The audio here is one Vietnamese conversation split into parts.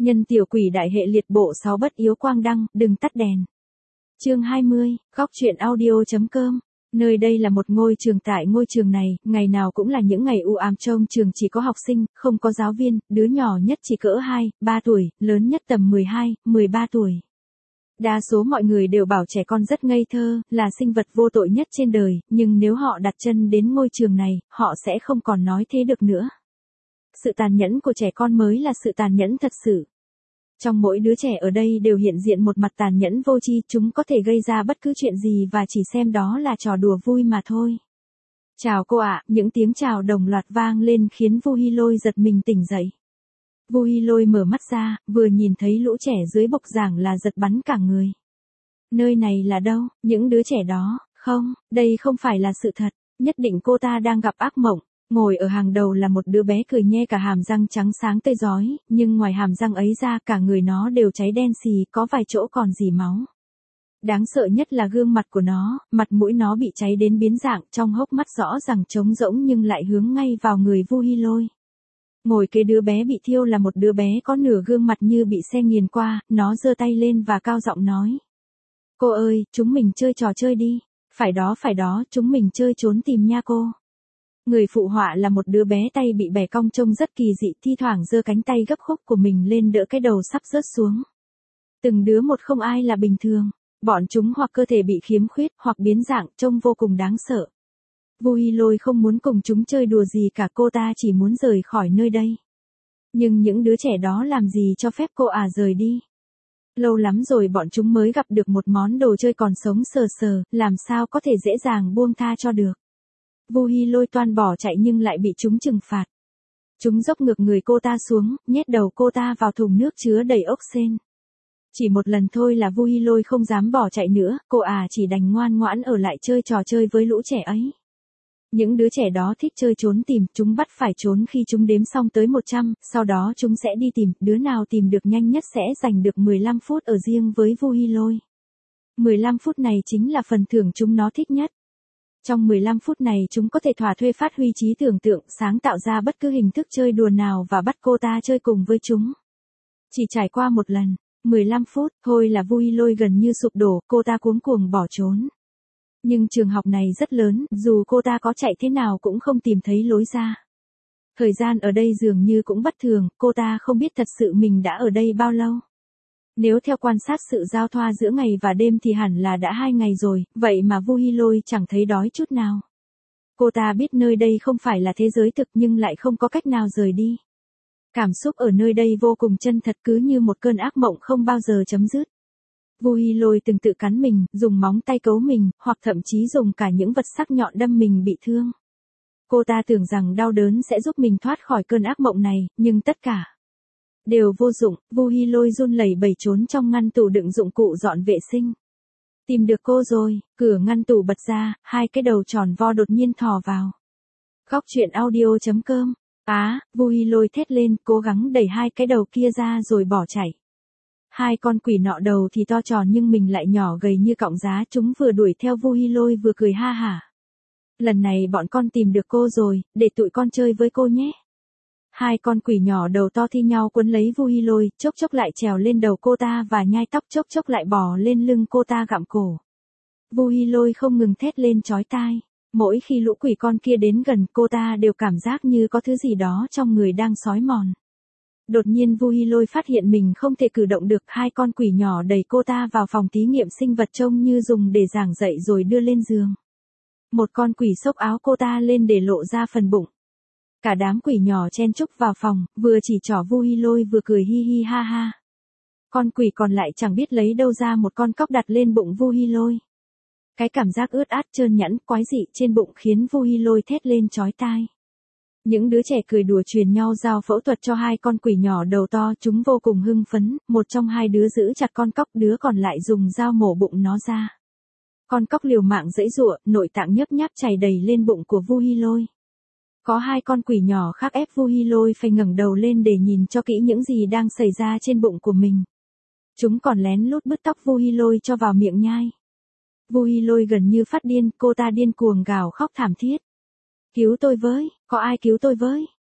Nhân tiểu quỷ đại hệ liệt bộ 6 bất yếu quang đăng, đừng tắt đèn. Chương 20, góc truyện audio.com. Nơi đây là một ngôi trường, tại ngôi trường này, ngày nào cũng là những ngày u ám, trong trường chỉ có học sinh, không có giáo viên, đứa nhỏ nhất chỉ cỡ 2, 3 tuổi, lớn nhất tầm 12, 13 tuổi. Đa số mọi người đều bảo trẻ con rất ngây thơ, là sinh vật vô tội nhất trên đời, nhưng nếu họ đặt chân đến ngôi trường này, họ sẽ không còn nói thế được nữa. Sự tàn nhẫn của trẻ con mới là sự tàn nhẫn thật sự. Trong mỗi đứa trẻ ở đây đều hiện diện một mặt tàn nhẫn vô tri, chúng có thể gây ra bất cứ chuyện gì và chỉ xem đó là trò đùa vui mà thôi. Chào cô ạ, những tiếng chào đồng loạt vang lên khiến Vu Hi Lôi giật mình tỉnh dậy. Vu Hi Lôi mở mắt ra, vừa nhìn thấy lũ trẻ dưới bục giảng là giật bắn cả người. Nơi này là đâu, những đứa trẻ đó, không, đây không phải là sự thật, nhất định cô ta đang gặp ác mộng. Ngồi ở hàng đầu là một đứa bé cười nhe cả hàm răng trắng sáng tươi rói, nhưng ngoài hàm răng ấy ra cả người nó đều cháy đen xì, có vài chỗ còn rỉ máu. Đáng sợ nhất là gương mặt của nó, mặt mũi nó bị cháy đến biến dạng, trong hốc mắt rõ ràng trống rỗng nhưng lại hướng ngay vào người Vu Hi Lôi. Ngồi kế đứa bé bị thiêu là một đứa bé có nửa gương mặt như bị xe nghiền qua, nó giơ tay lên và cao giọng nói. Cô ơi, chúng mình chơi trò chơi đi. Phải đó, chúng mình chơi trốn tìm nha cô. Người phụ họa là một đứa bé tay bị bẻ cong trông rất kỳ dị, thi thoảng giơ cánh tay gấp khúc của mình lên đỡ cái đầu sắp rớt xuống. Từng đứa một, không ai là bình thường. Bọn chúng hoặc cơ thể bị khiếm khuyết, hoặc biến dạng, trông vô cùng đáng sợ. Vu Hi Lôi không muốn cùng chúng chơi đùa gì cả, cô ta chỉ muốn rời khỏi nơi đây. Nhưng những đứa trẻ đó làm gì cho phép cô rời đi. Lâu lắm rồi bọn chúng mới gặp được một món đồ chơi còn sống sờ sờ, làm sao có thể dễ dàng buông tha cho được. Vu Hi Lôi toan bỏ chạy nhưng lại bị chúng trừng phạt. Chúng dốc ngược người cô ta xuống, nhét đầu cô ta vào thùng nước chứa đầy ốc sên. Chỉ một lần thôi là Vu Hi Lôi không dám bỏ chạy nữa, cô chỉ đành ngoan ngoãn ở lại chơi trò chơi với lũ trẻ ấy. Những đứa trẻ đó thích chơi trốn tìm, chúng bắt phải trốn khi chúng đếm xong tới 100, sau đó chúng sẽ đi tìm, đứa nào tìm được nhanh nhất sẽ giành được 15 phút ở riêng với Vu Hi Lôi. 15 phút này chính là phần thưởng chúng nó thích nhất. Trong 15 phút này chúng có thể thỏa thuê phát huy trí tưởng tượng, sáng tạo ra bất cứ hình thức chơi đùa nào và bắt cô ta chơi cùng với chúng. Chỉ trải qua một lần, 15 phút, thôi là Vu Hi Lôi gần như sụp đổ, cô ta cuống cuồng bỏ trốn. Nhưng trường học này rất lớn, dù cô ta có chạy thế nào cũng không tìm thấy lối ra. Thời gian ở đây dường như cũng bất thường, cô ta không biết thật sự mình đã ở đây bao lâu. Nếu theo quan sát sự giao thoa giữa ngày và đêm thì hẳn là đã 2 ngày rồi, vậy mà Vu Hi Lôi chẳng thấy đói chút nào. Cô ta biết nơi đây không phải là thế giới thực nhưng lại không có cách nào rời đi. Cảm xúc ở nơi đây vô cùng chân thật, cứ như một cơn ác mộng không bao giờ chấm dứt. Vu Hi Lôi từng tự cắn mình, dùng móng tay cấu mình, hoặc thậm chí dùng cả những vật sắc nhọn đâm mình bị thương. Cô ta tưởng rằng đau đớn sẽ giúp mình thoát khỏi cơn ác mộng này, nhưng tất cả đều vô dụng. Vu Hi Lôi run lẩy bẩy trốn trong ngăn tủ đựng dụng cụ dọn vệ sinh. Tìm được cô rồi, cửa ngăn tủ bật ra, 2 cái đầu tròn vo đột nhiên thò vào. Góc truyện audio.com. Vu Hi Lôi thét lên, cố gắng đẩy 2 cái đầu kia ra rồi bỏ chạy. 2 con quỷ nọ đầu thì to tròn nhưng mình lại nhỏ gầy như cọng giá, chúng vừa đuổi theo Vu Hi Lôi vừa cười ha hả. Lần này bọn con tìm được cô rồi, để tụi con chơi với cô nhé. 2 con quỷ nhỏ đầu to thi nhau quấn lấy Vu Hi Lôi, chốc chốc lại trèo lên đầu cô ta và nhai tóc, chốc chốc lại bò lên lưng cô ta gặm cổ. Vu Hi Lôi không ngừng thét lên chói tai. Mỗi khi lũ quỷ con kia đến gần, cô ta đều cảm giác như có thứ gì đó trong người đang xói mòn. Đột nhiên Vu Hi Lôi phát hiện mình không thể cử động được, 2 con quỷ nhỏ đẩy cô ta vào phòng thí nghiệm sinh vật trông như dùng để giảng dạy rồi đưa lên giường. Một con quỷ xốc áo cô ta lên để lộ ra phần bụng. Cả đám quỷ nhỏ chen chúc vào phòng, vừa chỉ trỏ Vu Hi Lôi vừa cười hi hi ha ha. Con quỷ còn lại chẳng biết lấy đâu ra một con cóc đặt lên bụng Vu Hi Lôi. Cái cảm giác ướt át trơn nhẵn quái dị trên bụng khiến Vu Hi Lôi thét lên chói tai. Những đứa trẻ cười đùa truyền nhau giao phẫu thuật cho 2 con quỷ nhỏ đầu to, chúng vô cùng hưng phấn, một trong 2 đứa giữ chặt con cóc, đứa còn lại dùng dao mổ bụng nó ra. Con cóc liều mạng giãy giụa, nội tạng nhấp nháp chảy đầy lên bụng của Vu Hi Lôi. Có 2 con quỷ nhỏ khác ép Vu Hi Lôi phải ngẩng đầu lên để nhìn cho kỹ những gì đang xảy ra trên bụng của mình. Chúng còn lén lút bứt tóc Vu Hi Lôi cho vào miệng nhai. Vu Hi Lôi gần như phát điên, cô ta điên cuồng gào khóc thảm thiết. Cứu tôi với, có ai cứu tôi với?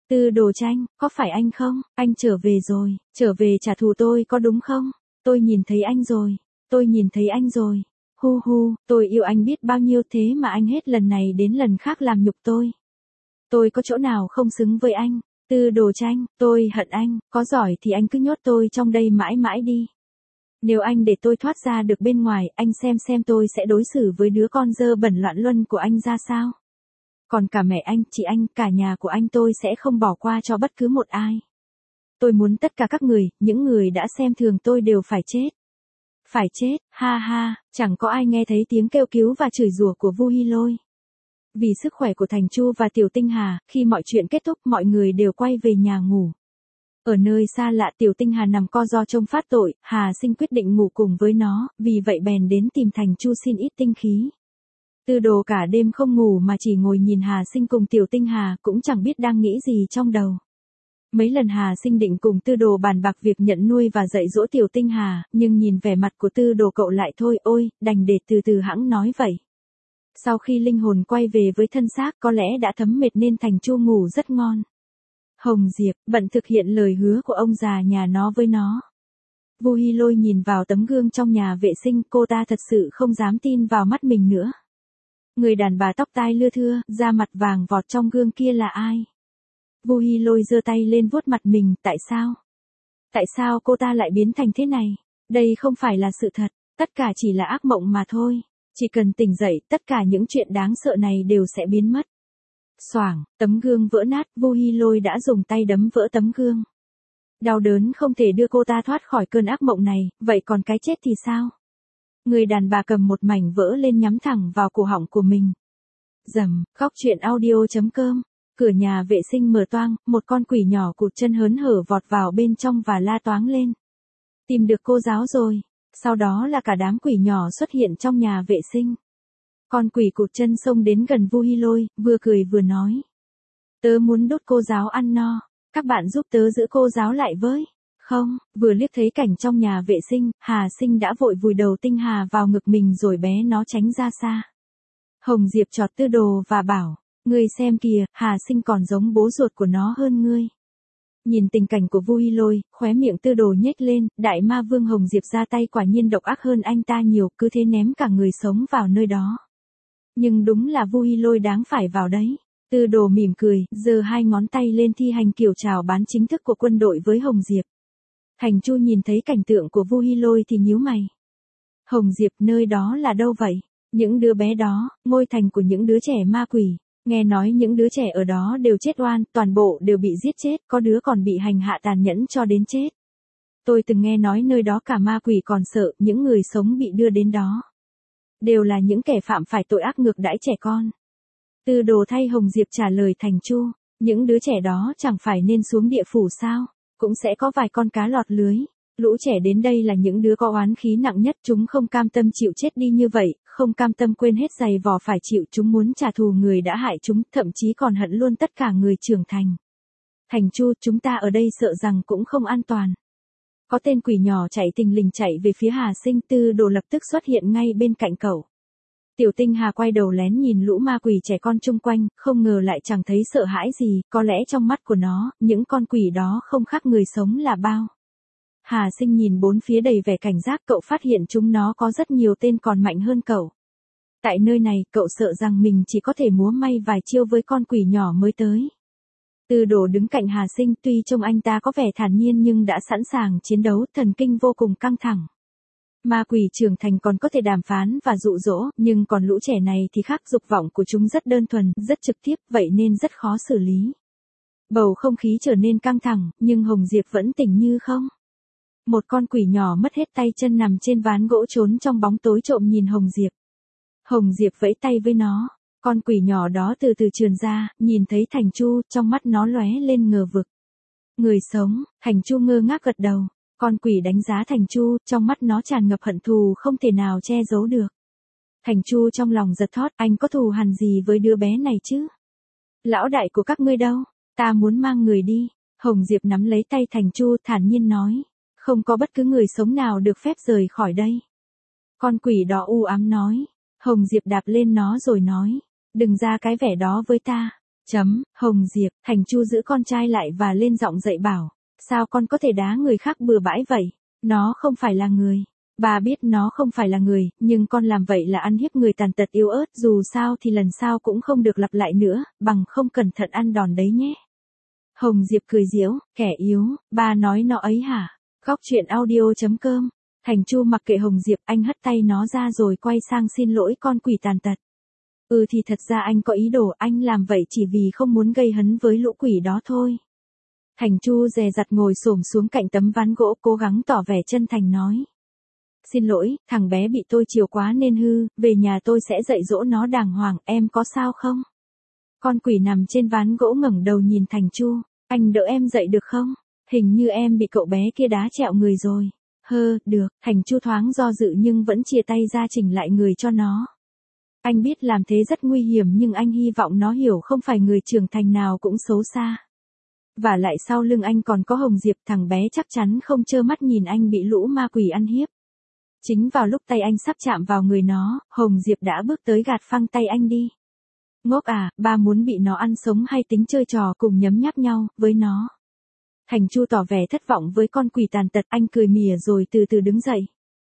Tư Đồ Tranh, có phải anh không? Anh trở về rồi, trở về trả thù tôi có đúng không? Tôi nhìn thấy anh rồi, tôi nhìn thấy anh rồi. Hu hu, tôi yêu anh biết bao nhiêu thế mà anh hết lần này đến lần khác làm nhục tôi. Tôi có chỗ nào không xứng với anh? Tư Đồ Tranh, tôi hận anh, có giỏi thì anh cứ nhốt tôi trong đây mãi mãi đi. Nếu anh để tôi thoát ra được bên ngoài, anh xem tôi sẽ đối xử với đứa con dơ bẩn loạn luân của anh ra sao? Còn cả mẹ anh, chị anh, cả nhà của anh tôi sẽ không bỏ qua cho bất cứ một ai. Tôi muốn tất cả các người, những người đã xem thường tôi đều phải chết. Phải chết, ha ha, chẳng có ai nghe thấy tiếng kêu cứu và chửi rủa của Vu Hi Lôi. Vì sức khỏe của Thành Chu và Tiểu Tinh Hà, khi mọi chuyện kết thúc mọi người đều quay về nhà ngủ. Ở nơi xa lạ Tiểu Tinh Hà nằm co ro trông phát tội, Hà Sinh quyết định ngủ cùng với nó, vì vậy bèn đến tìm Thành Chu xin ít tinh khí. Tư Đồ cả đêm không ngủ mà chỉ ngồi nhìn Hà Sinh cùng Tiểu Tinh Hà, cũng chẳng biết đang nghĩ gì trong đầu. Mấy lần Hà Sinh định cùng Tư Đồ bàn bạc việc nhận nuôi và dạy dỗ Tiểu Tinh Hà, nhưng nhìn vẻ mặt của Tư Đồ cậu lại thôi, ôi, đành để từ từ hẵng nói vậy. Sau khi linh hồn quay về với thân xác có lẽ đã thấm mệt nên Thành Chu ngủ rất ngon. Hồng Diệp, bận thực hiện lời hứa của ông già nhà nó với nó. Vu Hi Lôi nhìn vào tấm gương trong nhà vệ sinh, cô ta thật sự không dám tin vào mắt mình nữa. Người đàn bà tóc tai lưa thưa, da mặt vàng vọt trong gương kia là ai? Vu Hi Lôi giơ tay lên vuốt mặt mình, tại sao? Tại sao cô ta lại biến thành thế này? Đây không phải là sự thật, tất cả chỉ là ác mộng mà thôi. Chỉ cần tỉnh dậy, tất cả những chuyện đáng sợ này đều sẽ biến mất. Xoảng, tấm gương vỡ nát, Vu Hi Lôi đã dùng tay đấm vỡ tấm gương. Đau đớn không thể đưa cô ta thoát khỏi cơn ác mộng này, vậy còn cái chết thì sao? Người đàn bà cầm một mảnh vỡ lên nhắm thẳng vào cổ họng của mình. Rầm, khóc chuyện audio.com. Cửa nhà vệ sinh mở toang, một con quỷ nhỏ cụt chân hớn hở vọt vào bên trong và la toáng lên. Tìm được cô giáo rồi. Sau đó là cả đám quỷ nhỏ xuất hiện trong nhà vệ sinh. Con quỷ cụt chân xông đến gần Vu Hi Lôi, vừa cười vừa nói. Tớ muốn đốt cô giáo ăn no, các bạn giúp tớ giữ cô giáo lại với. Không, vừa liếc thấy cảnh trong nhà vệ sinh, Hà Sinh đã vội vùi đầu Tinh Hà vào ngực mình rồi bé nó tránh ra xa. Hồng Diệp chọt Tư Đồ và bảo, ngươi xem kìa, Hà Sinh còn giống bố ruột của nó hơn ngươi. Nhìn tình cảnh của Vu Hi Lôi, khóe miệng Tư Đồ nhếch lên, đại ma vương Hồng Diệp ra tay quả nhiên độc ác hơn anh ta nhiều, cứ thế ném cả người sống vào nơi đó. Nhưng đúng là Vu Hi Lôi đáng phải vào đấy. Tư Đồ mỉm cười, giơ hai ngón tay lên thi hành kiểu chào bán chính thức của quân đội với Hồng Diệp. Thành Chu nhìn thấy cảnh tượng của Vu Hi Lôi thì nhíu mày. Hồng Diệp, nơi đó là đâu vậy? Những đứa bé đó, ngôi thành của những đứa trẻ ma quỷ. Nghe nói những đứa trẻ ở đó đều chết oan, toàn bộ đều bị giết chết, có đứa còn bị hành hạ tàn nhẫn cho đến chết. Tôi từng nghe nói nơi đó cả ma quỷ còn sợ, những người sống bị đưa đến đó đều là những kẻ phạm phải tội ác ngược đãi trẻ con. Tư Đồ thay Hồng Diệp trả lời Thành Chu, những đứa trẻ đó chẳng phải nên xuống địa phủ sao, cũng sẽ có vài con cá lọt lưới. Lũ trẻ đến đây là những đứa có oán khí nặng nhất, chúng không cam tâm chịu chết đi như vậy, không cam tâm quên hết giày vò phải chịu, chúng muốn trả thù người đã hại chúng, thậm chí còn hận luôn tất cả người trưởng thành. Thành Chu, chúng ta ở đây sợ rằng cũng không an toàn. Có tên quỷ nhỏ chạy tình lình chạy về phía Hà Sinh, Tư Đồ lập tức xuất hiện ngay bên cạnh cậu. Tiểu Tinh Hà quay đầu lén nhìn lũ ma quỷ trẻ con chung quanh, không ngờ lại chẳng thấy sợ hãi gì, có lẽ trong mắt của nó, những con quỷ đó không khác người sống là bao. Hà Sinh nhìn bốn phía đầy vẻ cảnh giác, cậu phát hiện chúng nó có rất nhiều tên còn mạnh hơn cậu. Tại nơi này, cậu sợ rằng mình chỉ có thể múa may vài chiêu với con quỷ nhỏ mới tới. Tư Đồ đứng cạnh Hà Sinh, tuy trông anh ta có vẻ thản nhiên nhưng đã sẵn sàng chiến đấu, thần kinh vô cùng căng thẳng. Ma quỷ trưởng thành còn có thể đàm phán và dụ dỗ, nhưng còn lũ trẻ này thì khác, dục vọng của chúng rất đơn thuần, rất trực tiếp, vậy nên rất khó xử lý. Bầu không khí trở nên căng thẳng, nhưng Hồng Diệp vẫn tỉnh như không. Một con quỷ nhỏ mất hết tay chân nằm trên ván gỗ trốn trong bóng tối trộm nhìn Hồng Diệp. Hồng Diệp vẫy tay với nó. Con quỷ nhỏ đó từ từ trườn ra, nhìn thấy Thành Chu, trong mắt nó lóe lên ngờ vực. Người sống, Thành Chu ngơ ngác gật đầu. Con quỷ đánh giá Thành Chu, trong mắt nó tràn ngập hận thù không thể nào che giấu được. Thành Chu trong lòng giật thót, anh có thù hằn gì với đứa bé này chứ? Lão đại của các ngươi đâu? Ta muốn mang người đi. Hồng Diệp nắm lấy tay Thành Chu, thản nhiên nói. Không có bất cứ người sống nào được phép rời khỏi đây. Con quỷ đó u ám nói. Hồng Diệp đạp lên nó rồi nói. Đừng ra cái vẻ đó với ta. Hồng Diệp, Thành Chu giữ con trai lại và lên giọng dạy bảo. Sao con có thể đá người khác bừa bãi vậy? Nó không phải là người. Bà biết nó không phải là người, nhưng con làm vậy là ăn hiếp người tàn tật yếu ớt, dù sao thì lần sau cũng không được lặp lại nữa, bằng không cẩn thận ăn đòn đấy nhé. Hồng Diệp cười giễu, kẻ yếu, bà nói nó ấy hả? Góc truyện audio.com. Thành Chu mặc kệ Hồng Diệp, anh hất tay nó ra rồi quay sang xin lỗi con quỷ tàn tật. Thì thật ra anh có ý đồ, anh làm vậy chỉ vì không muốn gây hấn với lũ quỷ đó thôi. Thành Chu dè dặt ngồi xổm xuống cạnh tấm ván gỗ, cố gắng tỏ vẻ chân thành nói. Xin lỗi, thằng bé bị tôi chiều quá nên hư, về nhà tôi sẽ dạy dỗ nó đàng hoàng, em có sao không? Con quỷ nằm trên ván gỗ ngẩng đầu nhìn Thành Chu, anh đỡ em dậy được không? Hình như em bị cậu bé kia đá trẹo người rồi. Được, Thành Chu thoáng do dự nhưng vẫn chia tay ra chỉnh lại người cho nó. Anh biết làm thế rất nguy hiểm nhưng anh hy vọng nó hiểu không phải người trưởng thành nào cũng xấu xa. Và lại sau lưng anh còn có Hồng Diệp, thằng bé chắc chắn không trơ mắt nhìn anh bị lũ ma quỷ ăn hiếp. Chính vào lúc tay anh sắp chạm vào người nó, Hồng Diệp đã bước tới gạt phăng tay anh đi. Ngốc à, ba muốn bị nó ăn sống hay tính chơi trò cùng nhấm nháp nhau với nó? Thành Chu tỏ vẻ thất vọng với con quỷ tàn tật, anh cười mỉa rồi từ từ đứng dậy.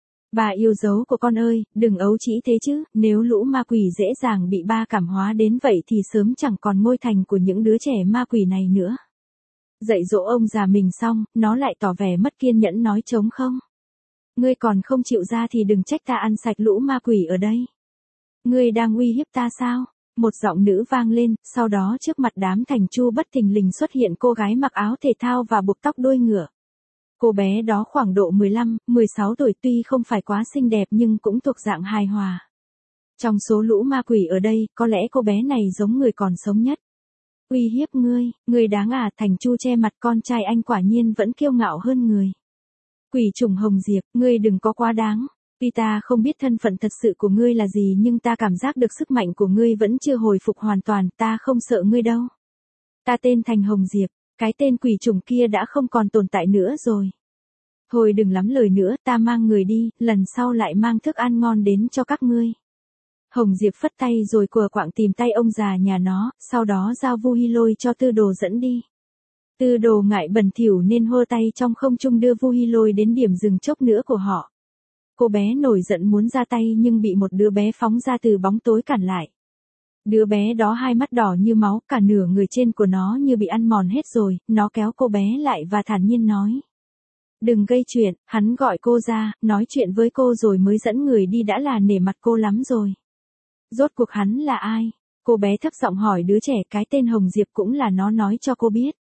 Bà yêu dấu của con ơi, đừng ấu trĩ thế chứ, nếu lũ ma quỷ dễ dàng bị ba cảm hóa đến vậy thì sớm chẳng còn ngôi thành của những đứa trẻ ma quỷ này nữa. Dạy dỗ ông già mình xong, nó lại tỏ vẻ mất kiên nhẫn nói trống không. Ngươi còn không chịu ra thì đừng trách ta ăn sạch lũ ma quỷ ở đây. Ngươi đang uy hiếp ta sao? Một giọng nữ vang lên, sau đó trước mặt đám Thành Chu bất thình lình xuất hiện cô gái mặc áo thể thao và buộc tóc đuôi ngựa. Cô bé đó khoảng độ 15, 16 tuổi, tuy không phải quá xinh đẹp nhưng cũng thuộc dạng hài hòa. Trong số lũ ma quỷ ở đây, có lẽ cô bé này giống người còn sống nhất. Uy hiếp ngươi đáng à? Thành Chu che mặt, con trai anh quả nhiên vẫn kiêu ngạo hơn người. Quỷ trùng Hồng Diệp, ngươi đừng có quá đáng. Tuy ta không biết thân phận thật sự của ngươi là gì nhưng ta cảm giác được sức mạnh của ngươi vẫn chưa hồi phục hoàn toàn, ta không sợ ngươi đâu. Ta tên Thành Hồng Diệp, cái tên quỷ trùng kia đã không còn tồn tại nữa rồi. Thôi đừng lắm lời nữa, ta mang người đi, lần sau lại mang thức ăn ngon đến cho các ngươi. Hồng Diệp phất tay rồi quờ quạng tìm tay ông già nhà nó, sau đó giao Vu Hi Lôi cho Tư Đồ dẫn đi. Tư Đồ ngại bẩn thỉu nên hô tay trong không trung đưa Vu Hi Lôi đến điểm dừng chốc nữa của họ. Cô bé nổi giận muốn ra tay nhưng bị một đứa bé phóng ra từ bóng tối cản lại. Đứa bé đó hai mắt đỏ như máu, cả nửa người trên của nó như bị ăn mòn hết rồi, nó kéo cô bé lại và thản nhiên nói. Đừng gây chuyện, hắn gọi cô ra, nói chuyện với cô rồi mới dẫn người đi đã là nể mặt cô lắm rồi. Rốt cuộc hắn là ai? Cô bé thấp giọng hỏi đứa trẻ, cái tên Hồng Diệp cũng là nó nói cho cô biết.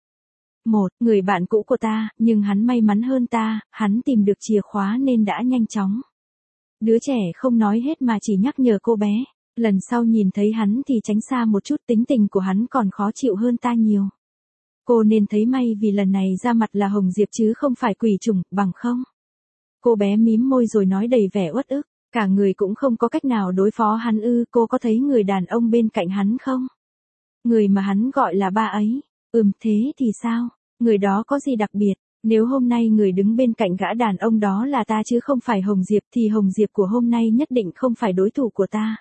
Người bạn cũ của ta, nhưng hắn may mắn hơn ta, hắn tìm được chìa khóa nên đã nhanh chóng. Đứa trẻ không nói hết mà chỉ nhắc nhở cô bé, lần sau nhìn thấy hắn thì tránh xa một chút, tính tình của hắn còn khó chịu hơn ta nhiều. Cô nên thấy may vì lần này ra mặt là Hồng Diệp chứ không phải quỷ trùng, bằng không. Cô bé mím môi rồi nói đầy vẻ uất ức, cả người cũng không có cách nào đối phó hắn ư? Cô có thấy người đàn ông bên cạnh hắn không? Người mà hắn gọi là ba ấy. Thế thì sao? Người đó có gì đặc biệt? Nếu hôm nay người đứng bên cạnh gã đàn ông đó là ta chứ không phải Hồng Diệp thì Hồng Diệp của hôm nay nhất định không phải đối thủ của ta.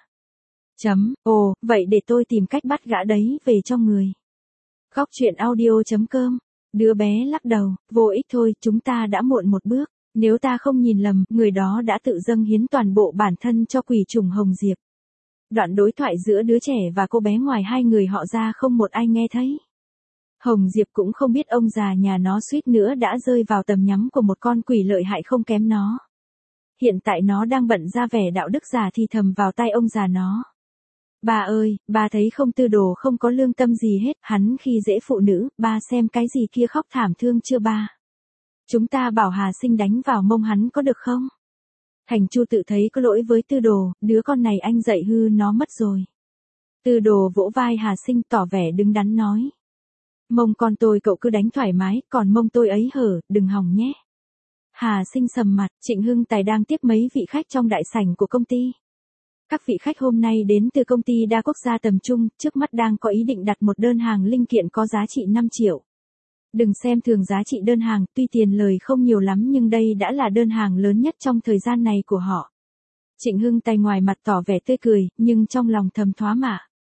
Vậy để tôi tìm cách bắt gã đấy về cho người. Góc truyện audio.com. Đứa bé lắc đầu, vô ích thôi, chúng ta đã muộn một bước. Nếu ta không nhìn lầm, người đó đã tự dâng hiến toàn bộ bản thân cho quỷ trùng Hồng Diệp. Đoạn đối thoại giữa đứa trẻ và cô bé ngoài hai người họ ra không một ai nghe thấy. Hồng Diệp cũng không biết ông già nhà nó suýt nữa đã rơi vào tầm nhắm của một con quỷ lợi hại không kém nó. Hiện tại nó đang bận ra vẻ đạo đức giả thì thầm vào tai ông già nó. Bà ơi, bà thấy không, Tư Đồ không có lương tâm gì hết, hắn khi dễ phụ nữ, ba xem cái gì kia khóc thảm thương chưa ba? Chúng ta bảo Hà Sinh đánh vào mông hắn có được không? Thành Chu tự thấy có lỗi với Tư Đồ, đứa con này anh dạy hư nó mất rồi. Tư Đồ vỗ vai Hà Sinh tỏ vẻ đứng đắn nói. Mông con tôi cậu cứ đánh thoải mái, còn mông tôi ấy hở, đừng hòng nhé. Hà Sinh sầm mặt, Trịnh Hưng Tài đang tiếp mấy vị khách trong đại sảnh của công ty. Các vị khách hôm nay đến từ công ty đa quốc gia tầm trung, trước mắt đang có ý định đặt một đơn hàng linh kiện có giá trị 5 triệu. Đừng xem thường giá trị đơn hàng, tuy tiền lời không nhiều lắm nhưng đây đã là đơn hàng lớn nhất trong thời gian này của họ. Trịnh Hưng Tài ngoài mặt tỏ vẻ tươi cười, nhưng trong lòng thầm thoá mạ.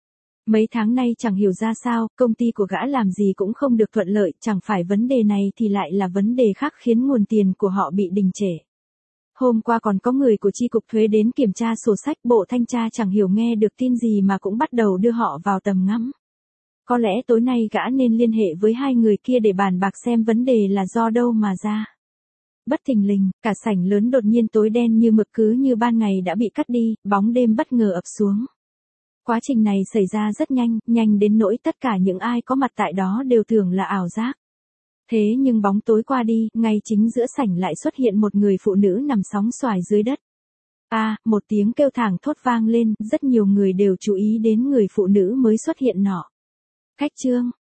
Mấy tháng nay chẳng hiểu ra sao, công ty của gã làm gì cũng không được thuận lợi, chẳng phải vấn đề này thì lại là vấn đề khác khiến nguồn tiền của họ bị đình trệ. Hôm qua còn có người của chi cục thuế đến kiểm tra sổ sách, bộ thanh tra chẳng hiểu nghe được tin gì mà cũng bắt đầu đưa họ vào tầm ngắm. Có lẽ tối nay gã nên liên hệ với hai người kia để bàn bạc xem vấn đề là do đâu mà ra. Bất thình lình, cả sảnh lớn đột nhiên tối đen như mực, cứ như ban ngày đã bị cắt đi, bóng đêm bất ngờ ập xuống. Quá trình này xảy ra rất nhanh, nhanh đến nỗi tất cả những ai có mặt tại đó đều tưởng là ảo giác. Thế nhưng bóng tối qua đi, ngay chính giữa sảnh lại xuất hiện một người phụ nữ nằm sóng xoài dưới đất. Một tiếng kêu thảng thốt vang lên, rất nhiều người đều chú ý đến người phụ nữ mới xuất hiện nọ. Khách Trương,